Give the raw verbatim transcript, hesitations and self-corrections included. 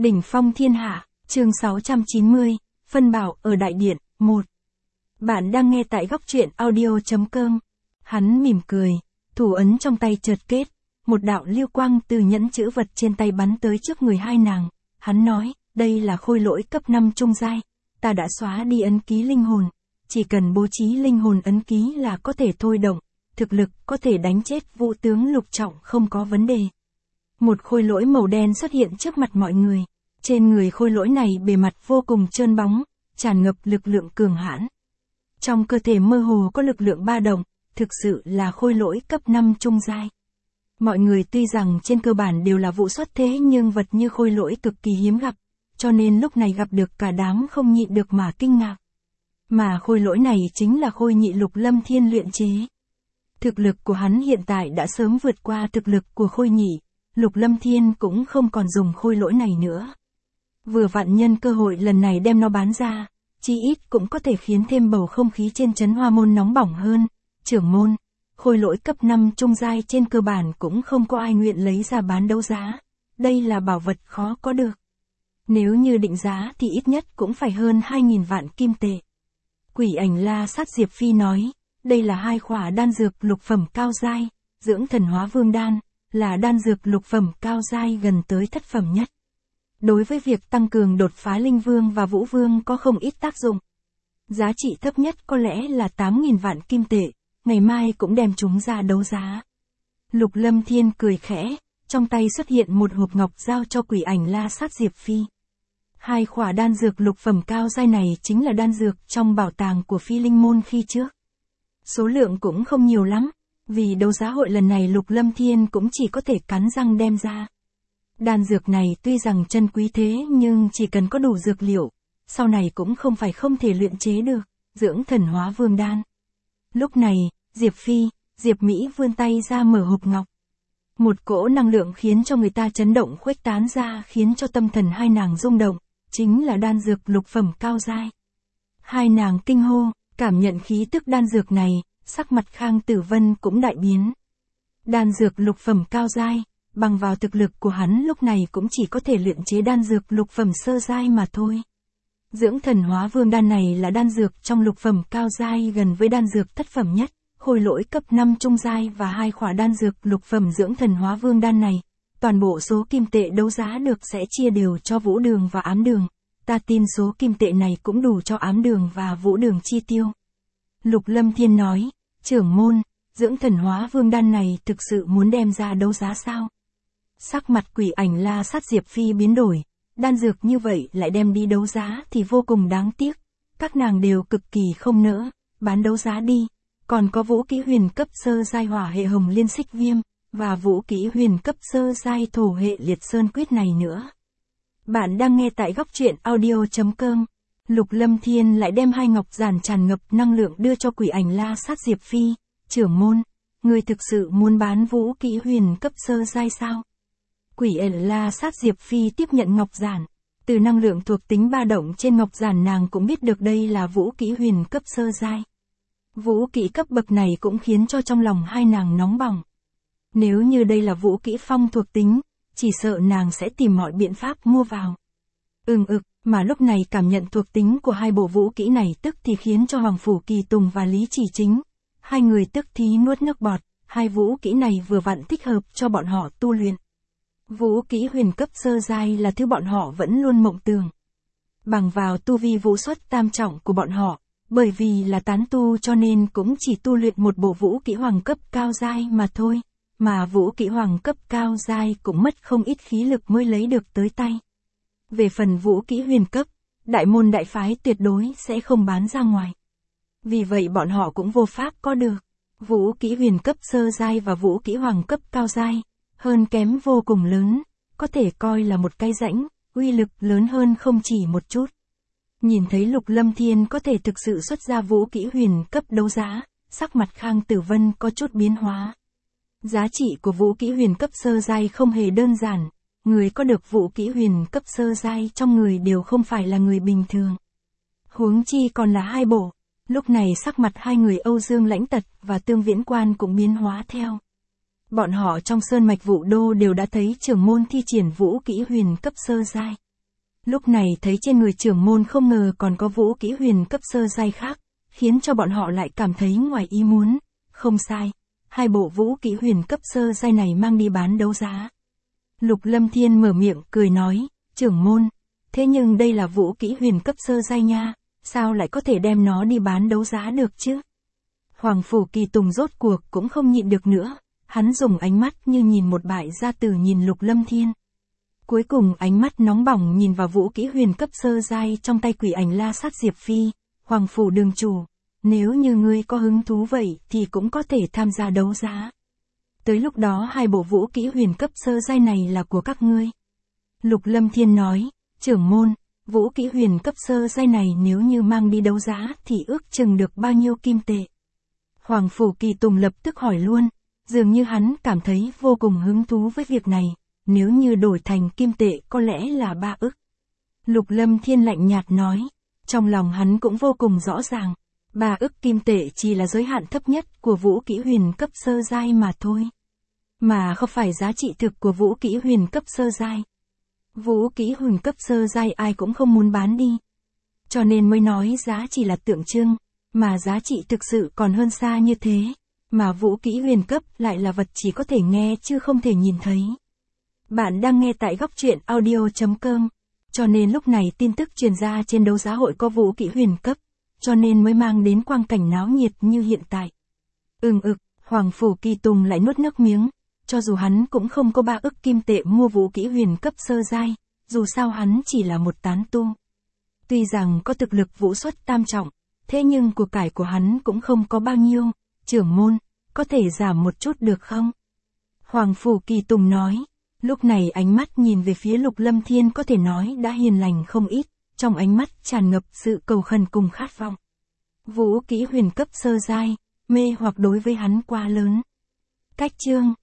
Đỉnh phong thiên hạ, chương sáu trăm chín mươi, phân bảo ở đại điện, một. Bạn đang nghe tại góc truyện audio.com. Hắn mỉm cười, thủ ấn trong tay chợt kết, một đạo lưu quang từ nhẫn chữ vật trên tay bắn tới trước người hai nàng. Hắn nói, đây là khôi lỗi cấp năm trung giai, ta đã xóa đi ấn ký linh hồn, chỉ cần bố trí linh hồn ấn ký là có thể thôi động, thực lực có thể đánh chết vũ tướng lục trọng không có vấn đề. Một khôi lỗi màu đen xuất hiện trước mặt mọi người. Trên người khôi lỗi này bề mặt vô cùng trơn bóng, tràn ngập lực lượng cường hãn. Trong cơ thể mơ hồ có lực lượng ba động, thực sự là khôi lỗi cấp năm trung giai. Mọi người tuy rằng trên cơ bản đều là vụ xuất thế nhưng vật như khôi lỗi cực kỳ hiếm gặp, cho nên lúc này gặp được cả đám không nhịn được mà kinh ngạc. Mà khôi lỗi này chính là khôi nhị Lục Lâm Thiên luyện chế. Thực lực của hắn hiện tại đã sớm vượt qua thực lực của khôi nhị, Lục Lâm Thiên cũng không còn dùng khôi lỗi này nữa. Vừa vặn nhân cơ hội lần này đem nó bán ra, chí ít cũng có thể khiến thêm bầu không khí trên trấn Hoa Môn nóng bỏng hơn. Trưởng môn, khôi lỗi cấp năm trung giai trên cơ bản cũng không có ai nguyện lấy ra bán đấu giá. Đây là bảo vật khó có được. Nếu như định giá thì ít nhất cũng phải hơn hai nghìn vạn kim tệ. Quỷ Ảnh La Sát Diệp Phi nói, đây là hai khỏa đan dược lục phẩm cao giai, dưỡng thần hóa vương đan, là đan dược lục phẩm cao giai gần tới thất phẩm nhất. Đối với việc tăng cường đột phá linh vương và vũ vương có không ít tác dụng. Giá trị thấp nhất có lẽ là tám nghìn vạn kim tệ, ngày mai cũng đem chúng ra đấu giá. Lục Lâm Thiên cười khẽ, trong tay xuất hiện một hộp ngọc giao cho Quỷ Ảnh La Sát Diệp Phi. Hai khỏa đan dược lục phẩm cao giai này chính là đan dược trong bảo tàng của Phi Linh Môn khi trước. Số lượng cũng không nhiều lắm, vì đấu giá hội lần này Lục Lâm Thiên cũng chỉ có thể cắn răng đem ra. Đan dược này tuy rằng chân quý thế nhưng chỉ cần có đủ dược liệu, sau này cũng không phải không thể luyện chế được, dưỡng thần hóa vương đan. Lúc này, Diệp Phi, Diệp Mỹ vươn tay ra mở hộp ngọc. Một cỗ năng lượng khiến cho người ta chấn động khuếch tán ra khiến cho tâm thần hai nàng rung động, chính là đan dược lục phẩm cao giai. Hai nàng kinh hô, cảm nhận khí tức đan dược này, sắc mặt Khang Tử Vân cũng đại biến. Đan dược lục phẩm cao giai, bằng vào thực lực của hắn lúc này cũng chỉ có thể luyện chế đan dược lục phẩm sơ giai mà thôi. Dưỡng thần hóa vương đan này là đan dược trong lục phẩm cao giai gần với đan dược thất phẩm nhất, khôi lỗi cấp năm trung giai và hai khỏa đan dược lục phẩm dưỡng thần hóa vương đan này. Toàn bộ số kim tệ đấu giá được sẽ chia đều cho Vũ Đường và Ám Đường. Ta tin số kim tệ này cũng đủ cho Ám Đường và Vũ Đường chi tiêu. Lục Lâm Thiên nói, trưởng môn, dưỡng thần hóa vương đan này thực sự muốn đem ra đấu giá sao? Sắc mặt Quỷ Ảnh La Sát Diệp Phi biến đổi, đan dược như vậy lại đem đi đấu giá thì vô cùng đáng tiếc. Các nàng đều cực kỳ không nỡ, bán đấu giá đi. Còn có vũ kỹ huyền cấp sơ giai hỏa hệ hồng liên xích viêm, và vũ kỹ huyền cấp sơ giai thổ hệ liệt sơn quyết này nữa. Bạn đang nghe tại góc truyện audio.com. Lục Lâm Thiên lại đem hai ngọc giản tràn ngập năng lượng đưa cho Quỷ Ảnh La Sát Diệp Phi. Trưởng môn, người thực sự muốn bán vũ kỹ huyền cấp sơ giai sao? Quỷ Ảnh La Sát Diệp Phi tiếp nhận ngọc giản. Từ năng lượng thuộc tính ba động trên ngọc giản nàng cũng biết được đây là vũ kỹ huyền cấp sơ giai. Vũ kỹ cấp bậc này cũng khiến cho trong lòng hai nàng nóng bỏng. Nếu như đây là vũ kỹ phong thuộc tính, chỉ sợ nàng sẽ tìm mọi biện pháp mua vào. Ừm ực, mà lúc này cảm nhận thuộc tính của hai bộ vũ kỹ này tức thì khiến cho Hoàng Phủ Kỳ Tùng và Lý Chỉ Chính. Hai người tức thì nuốt nước bọt, hai vũ kỹ này vừa vặn thích hợp cho bọn họ tu luyện. Vũ kỹ huyền cấp sơ giai là thứ bọn họ vẫn luôn mộng tưởng. Bằng vào tu vi vũ xuất tam trọng của bọn họ, bởi vì là tán tu cho nên cũng chỉ tu luyện một bộ vũ kỹ hoàng cấp cao giai mà thôi, mà vũ kỹ hoàng cấp cao giai cũng mất không ít khí lực mới lấy được tới tay. Về phần vũ kỹ huyền cấp, đại môn đại phái tuyệt đối sẽ không bán ra ngoài. Vì vậy bọn họ cũng vô pháp có được. Vũ kỹ huyền cấp sơ giai và vũ kỹ hoàng cấp cao giai, hơn kém vô cùng lớn, có thể coi là một cái rãnh, uy lực lớn hơn không chỉ một chút. Nhìn thấy Lục Lâm Thiên có thể thực sự xuất ra vũ kỹ huyền cấp đấu giá, sắc mặt Khang Tử Vân có chút biến hóa. Giá trị của vũ kỹ huyền cấp sơ giai không hề đơn giản, người có được vũ kỹ huyền cấp sơ giai trong người đều không phải là người bình thường. Huống chi còn là hai bộ, lúc này sắc mặt hai người Âu Dương Lãnh Tật và Tương Viễn Quan cũng biến hóa theo. Bọn họ trong sơn mạch Vũ Đô đều đã thấy trưởng môn thi triển vũ kỹ huyền cấp sơ giai. Lúc này thấy trên người trưởng môn không ngờ còn có vũ kỹ huyền cấp sơ giai khác, khiến cho bọn họ lại cảm thấy ngoài ý muốn. Không sai, hai bộ vũ kỹ huyền cấp sơ giai này mang đi bán đấu giá. Lục Lâm Thiên mở miệng cười nói, trưởng môn, thế nhưng đây là vũ kỹ huyền cấp sơ giai nha, sao lại có thể đem nó đi bán đấu giá được chứ? Hoàng Phủ Kỳ Tùng rốt cuộc cũng không nhịn được nữa, hắn dùng ánh mắt như nhìn một bại gia tử nhìn Lục Lâm Thiên. Cuối cùng ánh mắt nóng bỏng nhìn vào vũ kỹ huyền cấp sơ giai trong tay Quỷ Ảnh La Sát Diệp Phi, Hoàng Phủ đường chủ, nếu như ngươi có hứng thú vậy thì cũng có thể tham gia đấu giá. Tới lúc đó hai bộ vũ kỹ huyền cấp sơ giai này là của các ngươi. Lục Lâm Thiên nói, trưởng môn, vũ kỹ huyền cấp sơ giai này nếu như mang đi đấu giá thì ước chừng được bao nhiêu kim tệ? Hoàng Phủ Kỳ Tùng lập tức hỏi luôn, dường như hắn cảm thấy vô cùng hứng thú với việc này, nếu như đổi thành kim tệ có lẽ là ba ức. Lục Lâm Thiên lạnh nhạt nói, trong lòng hắn cũng vô cùng rõ ràng, ba ức kim tệ chỉ là giới hạn thấp nhất của vũ kỹ huyền cấp sơ giai mà thôi. Mà không phải giá trị thực của vũ kỹ huyền cấp sơ giai. Vũ kỹ huyền cấp sơ giai ai cũng không muốn bán đi. Cho nên mới nói giá chỉ là tượng trưng, mà giá trị thực sự còn hơn xa như thế. Mà vũ kỹ huyền cấp lại là vật chỉ có thể nghe chứ không thể nhìn thấy. Bạn đang nghe tại góc truyện audio chấm com. Cho nên lúc này tin tức truyền ra trên đấu giá hội có vũ kỹ huyền cấp, cho nên mới mang đến quang cảnh náo nhiệt như hiện tại. Ừm ực, Hoàng Phủ Kỳ Tùng lại nuốt nước miếng, cho dù hắn cũng không có ba ức kim tệ mua vũ kỹ huyền cấp sơ giai, dù sao hắn chỉ là một tán tu. Tuy rằng có thực lực vũ xuất tam trọng, thế nhưng của cải của hắn cũng không có bao nhiêu, trưởng môn, có thể giảm một chút được không? Hoàng Phủ Kỳ Tùng nói, lúc này ánh mắt nhìn về phía Lục Lâm Thiên có thể nói đã hiền lành không ít, trong ánh mắt tràn ngập sự cầu khẩn cùng khát vọng. Vũ kỹ huyền cấp sơ giai, mê hoặc đối với hắn quá lớn. Cách chương